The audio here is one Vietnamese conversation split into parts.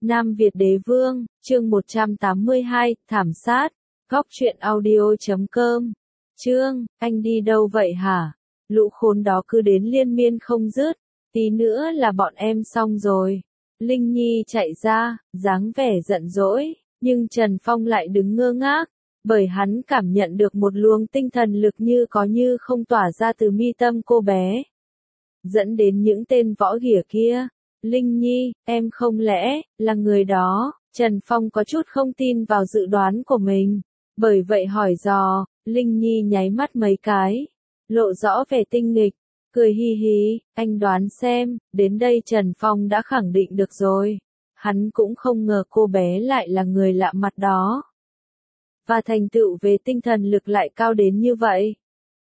Nam Việt Đế Vương, chương 182, thảm sát, góc truyện audio.com. Chương, anh đi đâu vậy hả? Lũ khốn đó cứ đến liên miên không dứt, tí nữa là bọn em xong rồi. Linh Nhi chạy ra, dáng vẻ giận dỗi, nhưng Trần Phong lại đứng ngơ ngác, bởi hắn cảm nhận được một luồng tinh thần lực như có như không tỏa ra từ mi tâm cô bé, dẫn đến những tên võ ghỉa kia. Linh Nhi, em không lẽ là người đó? Trần Phong có chút không tin vào dự đoán của mình, bởi vậy hỏi dò. Linh Nhi nháy mắt mấy cái, lộ rõ vẻ tinh nghịch, cười hi hi, anh đoán xem. Đến đây Trần Phong đã khẳng định được rồi, hắn cũng không ngờ cô bé lại là người lạ mặt đó, và thành tựu về tinh thần lực lại cao đến như vậy.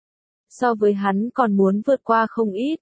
So với hắn còn muốn vượt qua không ít.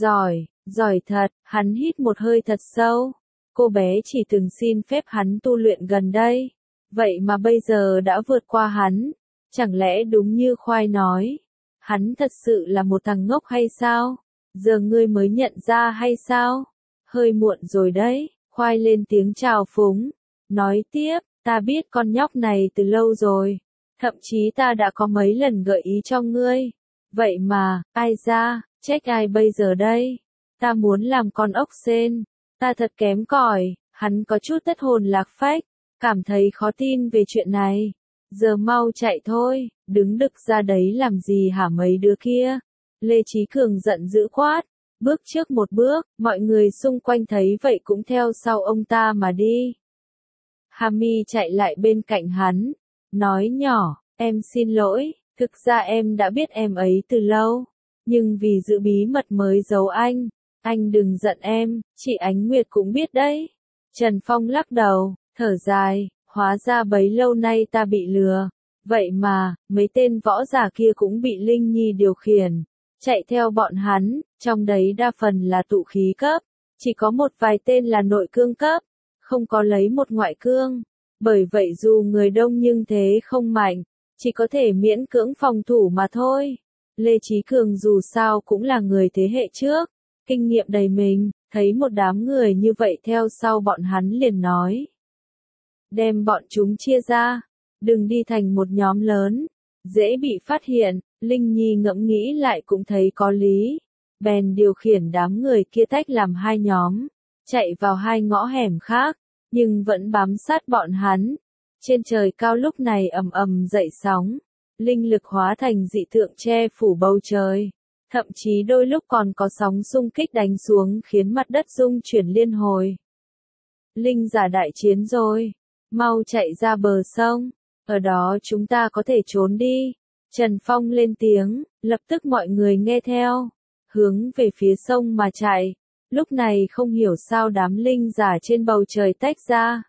Giỏi thật. Hắn hít một hơi thật sâu. Cô bé chỉ từng xin phép hắn tu luyện gần đây, vậy mà bây giờ đã vượt qua hắn. Chẳng lẽ đúng như Khoai nói, hắn thật sự là một thằng ngốc hay sao? Giờ ngươi mới nhận ra hay sao? Hơi muộn rồi đấy. Khoai lên tiếng chào phúng, nói tiếp, ta biết con nhóc này từ lâu rồi, thậm chí ta đã có mấy lần gợi ý cho ngươi. Vậy mà, ai ra, trách ai bây giờ đây? Ta muốn làm con ốc sên, ta thật kém cỏi. Hắn có chút thất hồn lạc phách, cảm thấy khó tin về chuyện này. Giờ mau chạy thôi, đứng đực ra đấy làm gì hả mấy đứa kia? Lê Chí Cường giận dữ quát, bước trước một bước, mọi người xung quanh thấy vậy cũng theo sau ông ta mà đi. Hà My chạy lại bên cạnh hắn, nói nhỏ, em xin lỗi, thực ra em đã biết em ấy từ lâu, nhưng vì giữ bí mật mới giấu anh đừng giận em, chị Ánh Nguyệt cũng biết đấy. Trần Phong lắc đầu, thở dài, hóa ra bấy lâu nay ta bị lừa, vậy mà, mấy tên võ giả kia cũng bị Linh Nhi điều khiển, chạy theo bọn hắn, trong đấy đa phần là tụ khí cấp, chỉ có một vài tên là nội cương cấp, không có lấy một ngoại cương, bởi vậy dù người đông nhưng thế không mạnh, chỉ có thể miễn cưỡng phòng thủ mà thôi. Lê Chí Cường dù sao cũng là người thế hệ trước, kinh nghiệm đầy mình, thấy một đám người như vậy theo sau bọn hắn liền nói. Đem bọn chúng chia ra, đừng đi thành một nhóm lớn, dễ bị phát hiện. Linh Nhi ngẫm nghĩ lại cũng thấy có lý, bèn điều khiển đám người kia tách làm hai nhóm, chạy vào hai ngõ hẻm khác, nhưng vẫn bám sát bọn hắn. Trên trời cao lúc này ầm ầm dậy sóng, linh lực hóa thành dị tượng che phủ bầu trời, thậm chí đôi lúc còn có sóng xung kích đánh xuống khiến mặt đất rung chuyển liên hồi. Linh giả đại chiến rồi, mau chạy ra bờ sông, ở đó chúng ta có thể trốn đi. Trần Phong lên tiếng, lập tức mọi người nghe theo, hướng về phía sông mà chạy. Lúc này không hiểu sao đám linh giả trên bầu trời tách ra,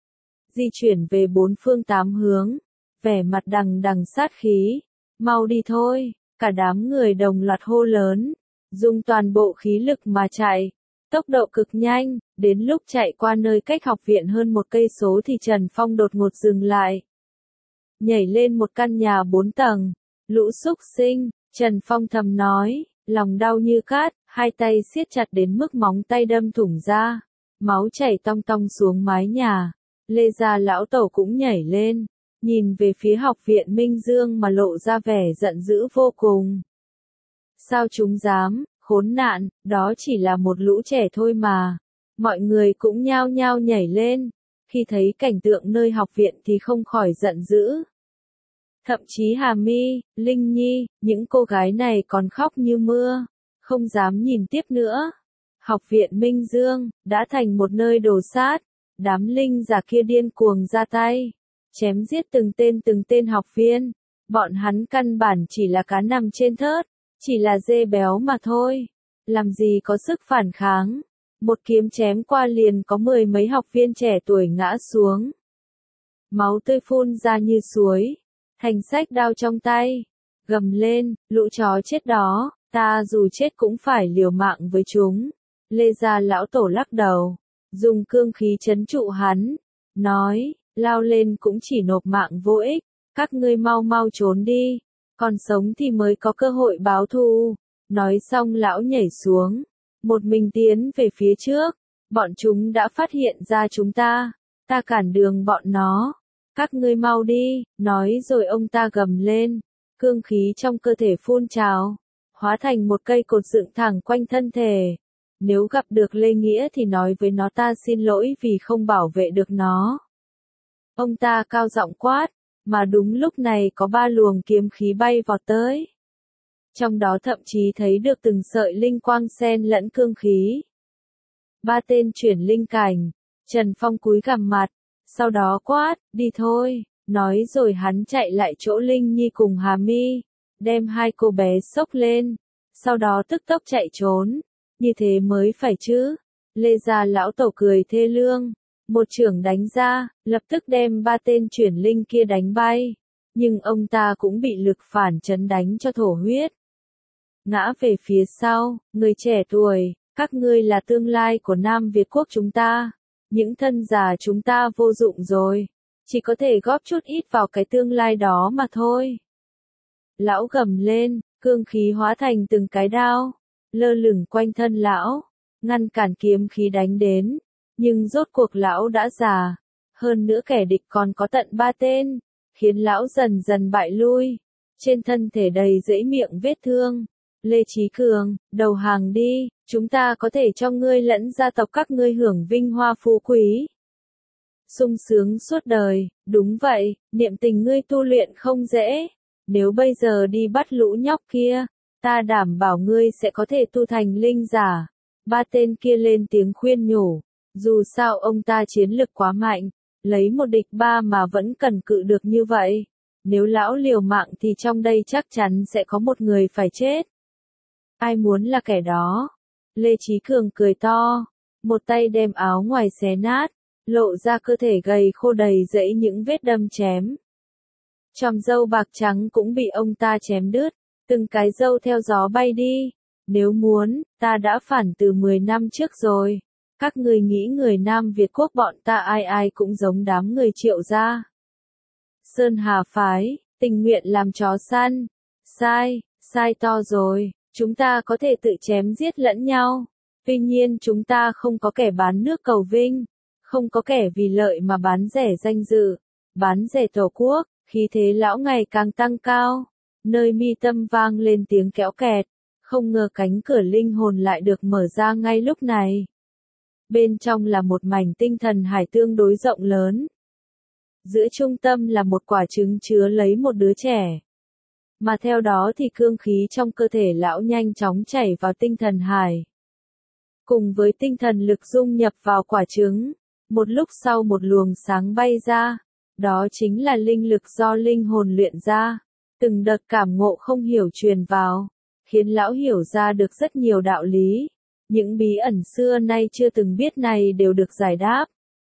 di chuyển về bốn phương tám hướng, vẻ mặt đằng đằng sát khí. Mau đi thôi, cả đám người đồng loạt hô lớn, dùng toàn bộ khí lực mà chạy, tốc độ cực nhanh. Đến lúc chạy qua nơi cách học viện hơn 1 cây số thì Trần Phong đột ngột dừng lại, nhảy lên một căn nhà 4 tầng. Lũ súc sinh, Trần Phong thầm nói, lòng đau như cát, hai tay siết chặt đến mức móng tay đâm thủng ra, máu chảy tong tong xuống mái nhà. Lê gia lão tổ cũng nhảy lên, nhìn về phía học viện Minh Dương mà lộ ra vẻ giận dữ vô cùng. Sao chúng dám, khốn nạn, đó chỉ là một lũ trẻ thôi mà. Mọi người cũng nhao nhao nhảy lên, khi thấy cảnh tượng nơi học viện thì không khỏi giận dữ. Thậm chí Hà My, Linh Nhi, những cô gái này còn khóc như mưa, không dám nhìn tiếp nữa. Học viện Minh Dương đã thành một nơi đồ sát, đám linh giả kia điên cuồng ra tay, chém giết từng tên học viên. Bọn hắn căn bản chỉ là cá nằm trên thớt, chỉ là dê béo mà thôi, làm gì có sức phản kháng. Một kiếm chém qua liền có 10 mấy học viên trẻ tuổi ngã xuống, máu tươi phun ra như suối. Thành xách đao trong tay, gầm lên, lũ chó chết đó, ta dù chết cũng phải liều mạng với chúng. Lê gia lão tổ lắc đầu, dùng cương khí trấn trụ hắn, nói, lao lên cũng chỉ nộp mạng vô ích, các ngươi mau mau trốn đi, còn sống thì mới có cơ hội báo thù. Nói xong lão nhảy xuống, một mình tiến về phía trước, Bọn chúng đã phát hiện ra chúng ta. Ta cản đường bọn nó. Các ngươi mau đi, nói rồi ông ta gầm lên. Cương khí trong cơ thể phun trào, hóa thành một cây cột dựng thẳng quanh thân thể. Nếu gặp được Lê Nghĩa thì nói với nó ta xin lỗi vì không bảo vệ được nó. Ông ta cao giọng quát, mà đúng lúc này có 3 luồng kiếm khí bay vọt tới. Trong đó thậm chí thấy được từng sợi linh quang xen lẫn cương khí. 3 tên chuyển linh cảnh, Trần Phong cúi gằm mặt, sau đó quát, đi thôi, nói rồi hắn chạy lại chỗ Linh Nhi cùng Hà Mi, đem 2 cô bé xốc lên, sau đó tức tốc chạy trốn, như thế mới phải chứ. Lê gia lão tổ cười thê lương, một chưởng đánh ra, lập tức đem 3 tên chuyển linh kia đánh bay, nhưng ông ta cũng bị lực phản chấn đánh cho thổ huyết. Ngã về phía sau, người trẻ tuổi, các ngươi là tương lai của Nam Việt quốc chúng ta. Những thân già chúng ta vô dụng rồi, chỉ có thể góp chút ít vào cái tương lai đó mà thôi. Lão gầm lên, cương khí hóa thành từng cái đao, lơ lửng quanh thân lão, ngăn cản kiếm khí đánh đến, nhưng rốt cuộc lão đã già, hơn nữa kẻ địch còn có tận 3 tên, khiến lão dần dần bại lui, trên thân thể đầy rẫy miệng vết thương. Lê Chí Cường, đầu hàng đi, chúng ta có thể cho ngươi lẫn gia tộc các ngươi hưởng vinh hoa phú quý. Sung sướng suốt đời, đúng vậy, niệm tình ngươi tu luyện không dễ. Nếu bây giờ đi bắt lũ nhóc kia, ta đảm bảo ngươi sẽ có thể tu thành linh giả. 3 tên kia lên tiếng khuyên nhủ, dù sao ông ta chiến lực quá mạnh, lấy 1 địch 3 mà vẫn cần cự được như vậy. Nếu lão liều mạng thì trong đây chắc chắn sẽ có một người phải chết. Ai muốn là kẻ đó? Lê Chí Cường cười to, một tay đem áo ngoài xé nát, lộ ra cơ thể gầy khô đầy rẫy những vết đâm chém. Chòm râu bạc trắng cũng bị ông ta chém đứt, từng cái râu theo gió bay đi. Nếu muốn, ta đã phản từ 10 năm trước rồi. Các người nghĩ người Nam Việt quốc bọn ta ai ai cũng giống đám người Triệu gia. Sơn Hà phái, tình nguyện làm chó săn. Sai, sai to rồi. Chúng ta có thể tự chém giết lẫn nhau. Tuy nhiên chúng ta không có kẻ bán nước cầu vinh, không có kẻ vì lợi mà bán rẻ danh dự, bán rẻ tổ quốc. Khí thế lão ngày càng tăng cao, nơi mi tâm vang lên tiếng kéo kẹt, không ngờ cánh cửa linh hồn lại được mở ra ngay lúc này. Bên trong là một mảnh tinh thần hải tương đối rộng lớn. Giữa trung tâm là một quả trứng chứa lấy một đứa trẻ. Mà theo đó thì cương khí trong cơ thể lão nhanh chóng chảy vào tinh thần hải. Cùng với tinh thần lực dung nhập vào quả trứng, một lúc sau một luồng sáng bay ra. Đó chính là linh lực do linh hồn luyện ra. Từng đợt cảm ngộ không hiểu truyền vào, khiến lão hiểu ra được rất nhiều đạo lý. Những bí ẩn xưa nay chưa từng biết này đều được giải đáp.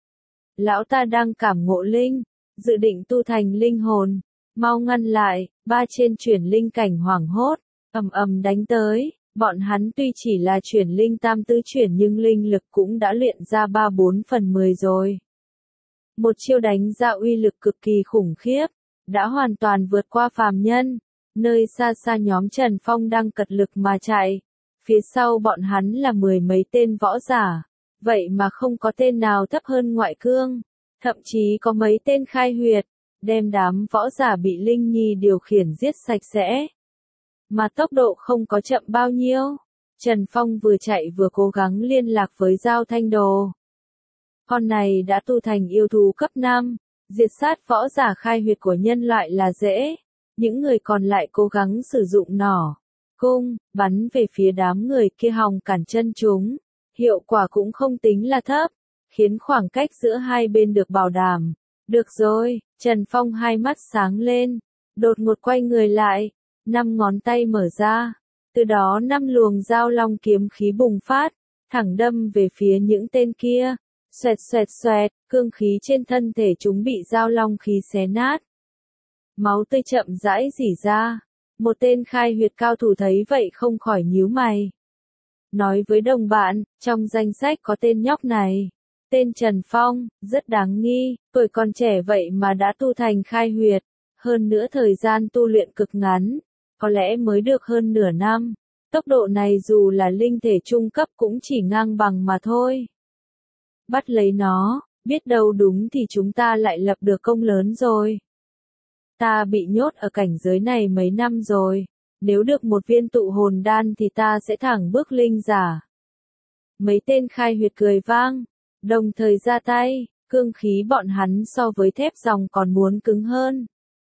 Lão ta đang cảm ngộ linh, dự định tu thành linh hồn. Mau ngăn lại, 3 trên chuyển linh cảnh hoảng hốt, ầm ầm đánh tới. Bọn hắn tuy chỉ là chuyển linh tam tứ chuyển nhưng linh lực cũng đã luyện ra 3/4 phần 10 rồi. Một chiêu đánh ra uy lực cực kỳ khủng khiếp, đã hoàn toàn vượt qua phàm nhân. Nơi xa xa nhóm Trần Phong đang cật lực mà chạy, phía sau bọn hắn là 10 mấy tên võ giả, vậy mà không có tên nào thấp hơn ngoại cương, thậm chí có mấy tên khai huyệt, đem đám võ giả bị Linh Nhi điều khiển giết sạch sẽ. Mà tốc độ không có chậm bao nhiêu, Trần Phong vừa chạy vừa cố gắng liên lạc với Giao Thanh Đồ. Con này đã tu thành yêu thú cấp 5, diệt sát võ giả khai huyệt của nhân loại là dễ. Những người còn lại cố gắng sử dụng nỏ, cung, bắn về phía đám người kia hòng cản chân chúng. Hiệu quả cũng không tính là thấp, khiến khoảng cách giữa hai bên được bảo đảm. Được rồi, Trần Phong hai mắt sáng lên, đột ngột quay người lại, 5 ngón tay mở ra. Từ đó 5 luồng giao long kiếm khí bùng phát, thẳng đâm về phía những tên kia. Xoẹt xoẹt xoẹt, cương khí trên thân thể chúng bị giao long khí xé nát. Máu tươi chậm rãi rỉ ra. Một tên khai huyệt cao thủ thấy vậy không khỏi nhíu mày. Nói với đồng bạn, trong danh sách có tên nhóc này. Tên Trần Phong, rất đáng nghi, tuổi còn trẻ vậy mà đã tu thành khai huyệt. Hơn nữa thời gian tu luyện cực ngắn, có lẽ mới được hơn nửa năm. Tốc độ này dù là linh thể trung cấp cũng chỉ ngang bằng mà thôi. bắt lấy nó, biết đâu đúng thì chúng ta lại lập được công lớn rồi. Ta bị nhốt ở cảnh giới này mấy năm rồi, nếu được một viên tụ hồn đan thì ta sẽ thẳng bước linh giả. Mấy tên khai huyệt cười vang, đồng thời ra tay, cương khí bọn hắn so với thép ròng còn muốn cứng hơn.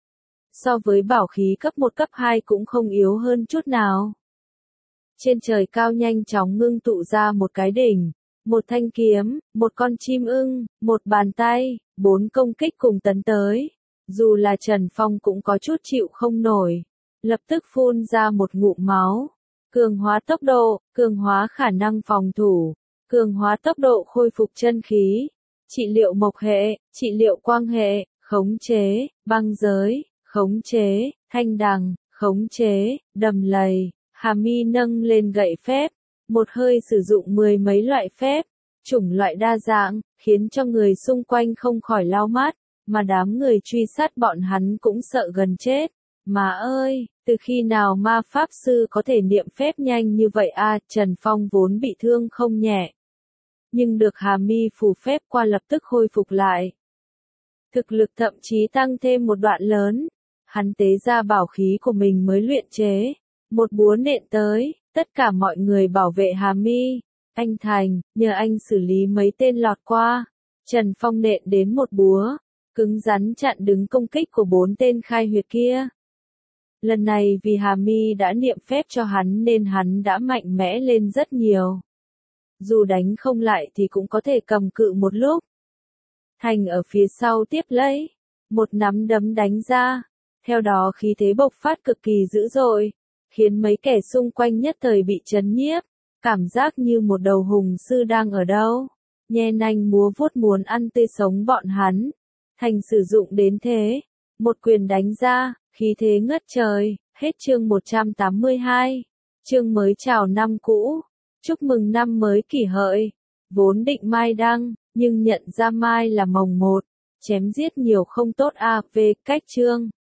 So với bảo khí cấp 1 cấp 2 cũng không yếu hơn chút nào. Trên trời cao nhanh chóng ngưng tụ ra một cái đỉnh, một thanh kiếm, một con chim ưng, một bàn tay, 4 công kích cùng tấn tới. Dù là Trần Phong cũng có chút chịu không nổi, lập tức phun ra một ngụm máu. Cường hóa tốc độ, cường hóa khả năng phòng thủ, cường hóa tốc độ khôi phục chân khí, trị liệu mộc hệ, trị liệu quang hệ, khống chế, băng giới, khống chế, thanh đằng, khống chế, đầm lầy. Hà Mi nâng lên gậy phép, một hơi sử dụng 10 mấy loại phép, chủng loại đa dạng, khiến cho người xung quanh không khỏi lau mắt, mà đám người truy sát bọn hắn cũng sợ gần chết. Mà ơi, từ khi nào ma pháp sư có thể niệm phép nhanh như vậy a? Trần Phong vốn bị thương không nhẹ, nhưng được Hà Mi phù phép qua lập tức khôi phục lại. Thực lực thậm chí tăng thêm một đoạn lớn, hắn tế ra bảo khí của mình mới luyện chế. Một búa nện tới, tất cả mọi người bảo vệ Hà Mi. Anh Thành, nhờ anh xử lý mấy tên lọt qua. Trần Phong nện đến một búa, cứng rắn chặn đứng công kích của 4 tên khai huyệt kia. Lần này vì Hà Mi đã niệm phép cho hắn nên hắn đã mạnh mẽ lên rất nhiều. Dù đánh không lại thì cũng có thể cầm cự một lúc. Thành ở phía sau tiếp lấy, một nắm đấm đánh ra, theo đó khí thế bộc phát cực kỳ dữ dội, khiến mấy kẻ xung quanh nhất thời bị chấn nhiếp, cảm giác như một đầu hùng sư đang ở đâu, nhe nanh múa vuốt muốn ăn tươi sống bọn hắn. Thành sử dụng đến thế, một quyền đánh ra, khí thế ngất trời. Hết chương 182. Chương mới chào năm cũ, chúc mừng năm mới Kỷ Hợi. Vốn định mai đăng, nhưng nhận ra mai là mồng 1, chém giết nhiều không tốt a. Về cách chương